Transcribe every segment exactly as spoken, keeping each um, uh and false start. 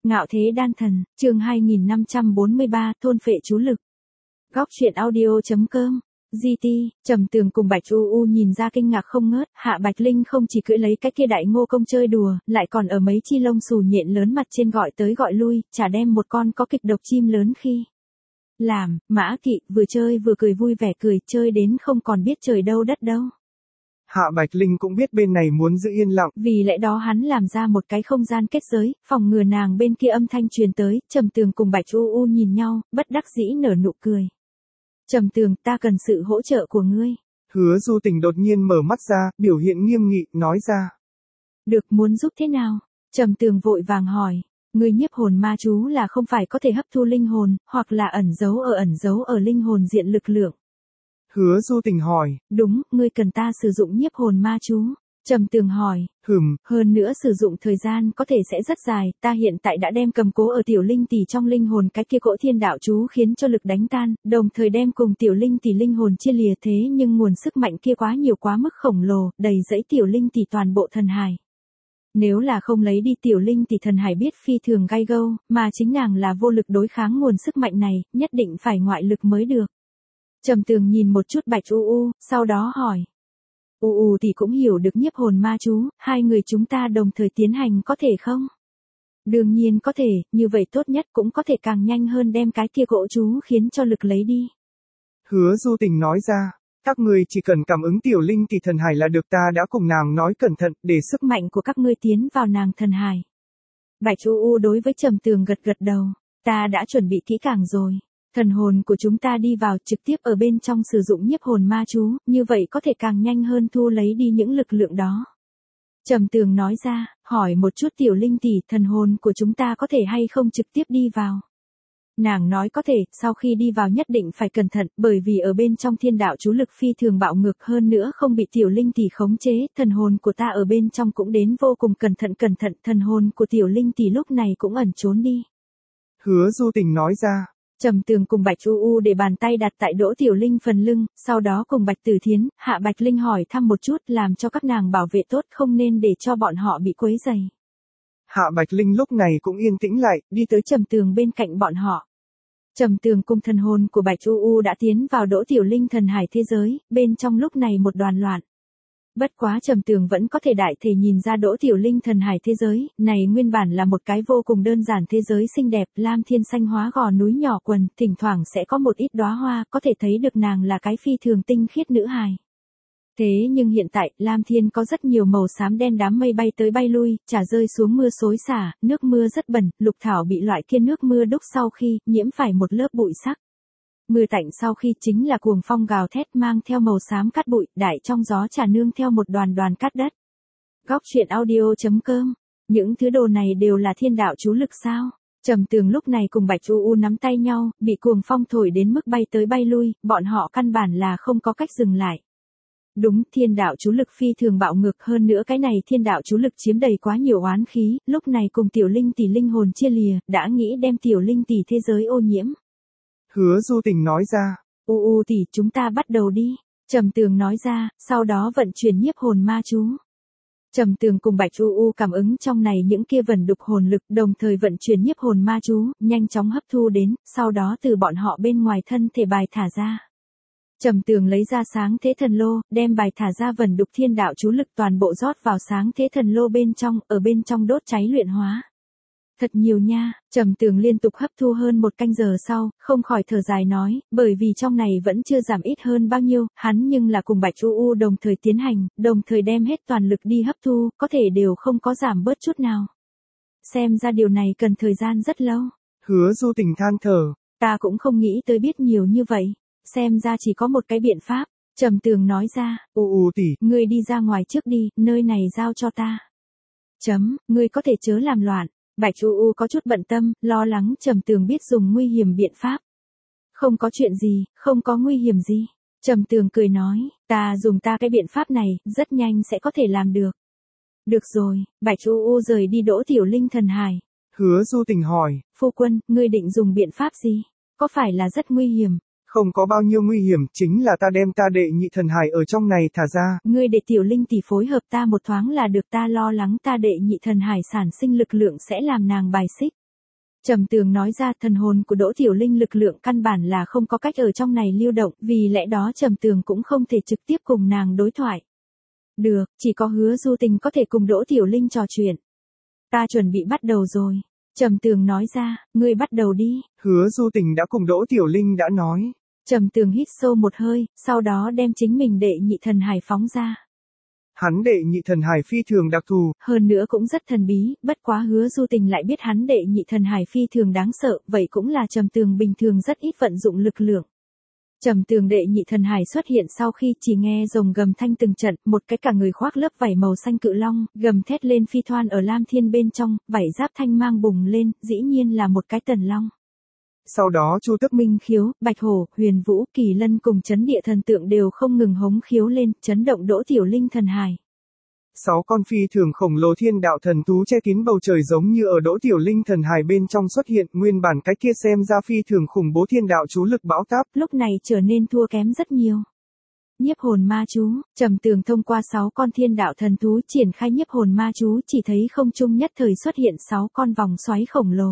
Ngạo thế đan thần, chương hai nghìn năm trăm bốn mươi ba, thôn phệ chú lực. Góc truyện audio.com, giê tê, Trầm Tường cùng Bạch U U nhìn ra kinh ngạc không ngớt, Hạ Bạch Linh không chỉ cưỡi lấy cái kia đại ngô công chơi đùa, lại còn ở mấy chi lông xù nhện lớn mặt trên gọi tới gọi lui, chả đem một con có kịch độc chim lớn khi làm, Mã Kỵ vừa chơi vừa cười vui vẻ cười, chơi đến không còn biết trời đâu đất đâu. Hạ Bạch Linh cũng biết bên này muốn giữ yên lặng. Vì lẽ đó hắn làm ra một cái không gian kết giới, phòng ngừa nàng bên kia âm thanh truyền tới, Trầm Tường cùng Bạch U U nhìn nhau, bất đắc dĩ nở nụ cười. Trầm Tường, ta cần sự hỗ trợ của ngươi. Hứa Du Tình đột nhiên mở mắt ra, biểu hiện nghiêm nghị, nói ra. Được, muốn giúp thế nào? Trầm Tường vội vàng hỏi. Ngươi nhiếp hồn ma chú là không phải có thể hấp thu linh hồn, hoặc là ẩn giấu ở ẩn giấu ở linh hồn diện lực lượng. Hứa Du Tình hỏi. Đúng, ngươi cần ta sử dụng nhiếp hồn ma chú. Trầm Tường hỏi. Hừm. Hơn nữa sử dụng thời gian có thể sẽ rất dài, ta hiện tại đã đem cầm cố ở tiểu linh tỷ trong linh hồn cái kia cỗ thiên đạo chú khiến cho lực đánh tan, đồng thời đem cùng tiểu linh tỷ linh hồn chia lìa, thế nhưng nguồn sức mạnh kia quá nhiều quá mức khổng lồ, đầy dẫy tiểu linh tỷ toàn bộ thần hải. Nếu là không lấy đi tiểu linh tỷ thần hải biết phi thường gai gâu, mà chính nàng là vô lực đối kháng nguồn sức mạnh này, nhất định phải ngoại lực mới được. Trầm Tường nhìn một chút Bạch U U, sau đó hỏi. U U thì cũng hiểu được nhiếp hồn ma chú, hai người chúng ta đồng thời tiến hành có thể không? Đương nhiên có thể, như vậy tốt nhất cũng có thể càng nhanh hơn đem cái kia cỗ chú khiến cho lực lấy đi. Hứa Du Tình nói ra, các ngươi chỉ cần cảm ứng tiểu linh tỷ thần hải là được, ta đã cùng nàng nói cẩn thận, để sức mạnh của các ngươi tiến vào nàng thần hải. Bạch U U đối với Trầm Tường gật gật đầu, ta đã chuẩn bị kỹ càng rồi. Thần hồn của chúng ta đi vào trực tiếp ở bên trong sử dụng nhiếp hồn ma chú, như vậy có thể càng nhanh hơn thu lấy đi những lực lượng đó. Trầm Tường nói ra, hỏi một chút tiểu linh tỷ, thần hồn của chúng ta có thể hay không trực tiếp đi vào. Nàng nói có thể, sau khi đi vào nhất định phải cẩn thận, bởi vì ở bên trong thiên đạo chú lực phi thường bạo ngược, hơn nữa không bị tiểu linh tỷ khống chế, thần hồn của ta ở bên trong cũng đến vô cùng cẩn thận cẩn thận, thần hồn của tiểu linh tỷ lúc này cũng ẩn trốn đi. Hứa Du Tình nói ra. Trầm Tường cùng Bạch U U để bàn tay đặt tại Đỗ Tiểu Linh phần lưng, sau đó cùng Bạch Tử Thiến, Hạ Bạch Linh hỏi thăm một chút, làm cho các nàng bảo vệ tốt, không nên để cho bọn họ bị quấy rầy. Hạ Bạch Linh lúc này cũng yên tĩnh lại, đi tới Trầm Tường bên cạnh bọn họ. Trầm Tường cùng thần hồn của Bạch U U đã tiến vào Đỗ Tiểu Linh thần hải thế giới, bên trong lúc này một đoàn loạn. Bất quá Trầm Tường vẫn có thể đại thể nhìn ra Đỗ Tiểu Linh thần hải thế giới, này nguyên bản là một cái vô cùng đơn giản thế giới xinh đẹp, lam thiên xanh hóa gò núi nhỏ quần, thỉnh thoảng sẽ có một ít đóa hoa, có thể thấy được nàng là cái phi thường tinh khiết nữ hài. Thế nhưng hiện tại, lam thiên có rất nhiều màu xám đen, đám mây bay tới bay lui, trả rơi xuống mưa xối xả, nước mưa rất bẩn, lục thảo bị loại kia nước mưa đúc sau khi, nhiễm phải một lớp bụi sắc. Mưa tạnh sau khi chính là cuồng phong gào thét mang theo màu xám cát bụi, đại trong gió trà nương theo một đoàn đoàn cát đất. Góc truyện audio.com, những thứ đồ này đều là thiên đạo chú lực sao? Trầm Tường lúc này cùng Bạch U U nắm tay nhau, bị cuồng phong thổi đến mức bay tới bay lui, bọn họ căn bản là không có cách dừng lại. Đúng, thiên đạo chú lực phi thường bạo ngược, hơn nữa cái này thiên đạo chú lực chiếm đầy quá nhiều oán khí, lúc này cùng tiểu linh tỷ linh hồn chia lìa, đã nghĩ đem tiểu linh tỷ thế giới ô nhiễm. Hứa Du Tình nói ra. U U tỷ, chúng ta bắt đầu đi. Trầm Tường nói ra, sau đó vận chuyển nhiếp hồn ma chú. Trầm Tường cùng Bạch U U cảm ứng trong này những kia vẩn đục hồn lực, đồng thời vận chuyển nhiếp hồn ma chú, nhanh chóng hấp thu đến, sau đó từ bọn họ bên ngoài thân thể bài thả ra. Trầm Tường lấy ra sáng thế thần lô, đem bài thả ra vẩn đục thiên đạo chú lực toàn bộ rót vào sáng thế thần lô bên trong, ở bên trong đốt cháy luyện hóa. Thật nhiều nha, Trầm Tường liên tục hấp thu hơn một canh giờ sau, không khỏi thở dài nói, bởi vì trong này vẫn chưa giảm ít hơn bao nhiêu, hắn nhưng là cùng Bạch U U đồng thời tiến hành, đồng thời đem hết toàn lực đi hấp thu, có thể đều không có giảm bớt chút nào. Xem ra điều này cần thời gian rất lâu. Hứa Du Tình than thở. Ta cũng không nghĩ tới biết nhiều như vậy, xem ra chỉ có một cái biện pháp. Trầm Tường nói ra, U U tỷ, ngươi đi ra ngoài trước đi, nơi này giao cho ta. Chấm, ngươi có thể chớ làm loạn. Bạch U U có chút bận tâm, lo lắng Trầm Tường biết dùng nguy hiểm biện pháp. Không có chuyện gì, không có nguy hiểm gì. Trầm Tường cười nói, ta dùng ta cái biện pháp này, rất nhanh sẽ có thể làm được. Được rồi, Bạch U U rời đi Đỗ Tiểu Linh thần hải. Hứa Du Tình hỏi, phu quân, ngươi định dùng biện pháp gì? Có phải là rất nguy hiểm? Không có bao nhiêu nguy hiểm, chính là ta đem ta đệ nhị thần hải ở trong này thả ra. Ngươi để tiểu linh tỷ phối hợp ta một thoáng là được, ta lo lắng ta đệ nhị thần hải sản sinh lực lượng sẽ làm nàng bài xích. Trầm Tường nói ra thần hồn của Đỗ Tiểu Linh lực lượng căn bản là không có cách ở trong này lưu động, vì lẽ đó Trầm Tường cũng không thể trực tiếp cùng nàng đối thoại. Được, chỉ có Hứa Du Tình có thể cùng Đỗ Tiểu Linh trò chuyện. Ta chuẩn bị bắt đầu rồi. Trầm Tường nói ra, ngươi bắt đầu đi. Hứa Du Tình đã cùng Đỗ Tiểu Linh đã nói. Trầm Tường hít sâu một hơi, sau đó đem chính mình đệ nhị thần hải phóng ra. Hắn đệ nhị thần hải phi thường đặc thù, hơn nữa cũng rất thần bí, bất quá Hứa Du Tình lại biết hắn đệ nhị thần hải phi thường đáng sợ, vậy cũng là Trầm Tường bình thường rất ít vận dụng lực lượng. Trầm Tường đệ nhị thần hải xuất hiện sau khi chỉ nghe rồng gầm thanh từng trận, một cái cả người khoác lớp vảy màu xanh cự long, gầm thét lên phi thoan ở Lam Thiên bên trong, vảy giáp thanh mang bùng lên, dĩ nhiên là một cái tần long. Sau đó Chu Tức, Minh Khiếu, Bạch Hổ, Huyền Vũ, Kỳ Lân cùng chấn địa thần tượng đều không ngừng hống khiếu lên, chấn động Đỗ Tiểu Linh thần hải. Sáu con phi thường khổng lồ thiên đạo thần thú che kín bầu trời giống như ở Đỗ Tiểu Linh thần hải bên trong xuất hiện, nguyên bản cái kia xem ra phi thường khủng bố thiên đạo chú lực bão táp, lúc này trở nên thua kém rất nhiều. Nhiếp hồn ma chú, Trầm Tường thông qua sáu con thiên đạo thần thú triển khai nhiếp hồn ma chú, chỉ thấy không trung nhất thời xuất hiện sáu con vòng xoáy khổng lồ.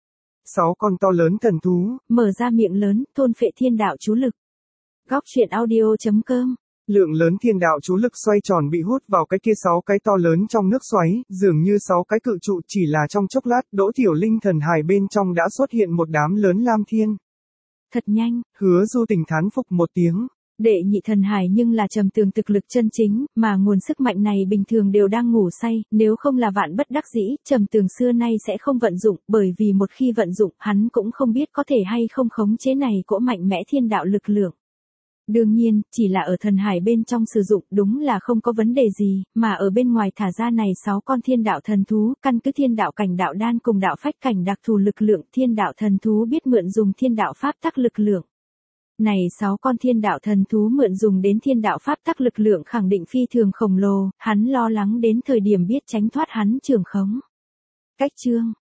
Sáu con to lớn thần thú, mở ra miệng lớn, thôn phệ thiên đạo chú lực. Góc truyện audio chấm com. Lượng lớn thiên đạo chú lực xoay tròn bị hút vào cái kia sáu cái to lớn trong nước xoáy, dường như sáu cái cự trụ, chỉ là trong chốc lát, Đỗ Tiểu Linh thần hải bên trong đã xuất hiện một đám lớn lam thiên. Thật nhanh, Hứa Du Tình thán phục một tiếng. Đệ nhị thần hải nhưng là Trầm Tường thực lực chân chính, mà nguồn sức mạnh này bình thường đều đang ngủ say, nếu không là vạn bất đắc dĩ, Trầm Tường xưa nay sẽ không vận dụng, bởi vì một khi vận dụng, hắn cũng không biết có thể hay không khống chế này cỗ mạnh mẽ thiên đạo lực lượng. Đương nhiên, chỉ là ở thần hải bên trong sử dụng đúng là không có vấn đề gì, mà ở bên ngoài thả ra này sáu con thiên đạo thần thú, căn cứ thiên đạo cảnh đạo đan cùng đạo phách cảnh đặc thù lực lượng, thiên đạo thần thú biết mượn dùng thiên đạo pháp tắc lực lượng. Này sáu con thiên đạo thần thú mượn dùng đến thiên đạo pháp tắc lực lượng khẳng định phi thường khổng lồ, hắn lo lắng đến thời điểm biết tránh thoát hắn trường khống. Cách chương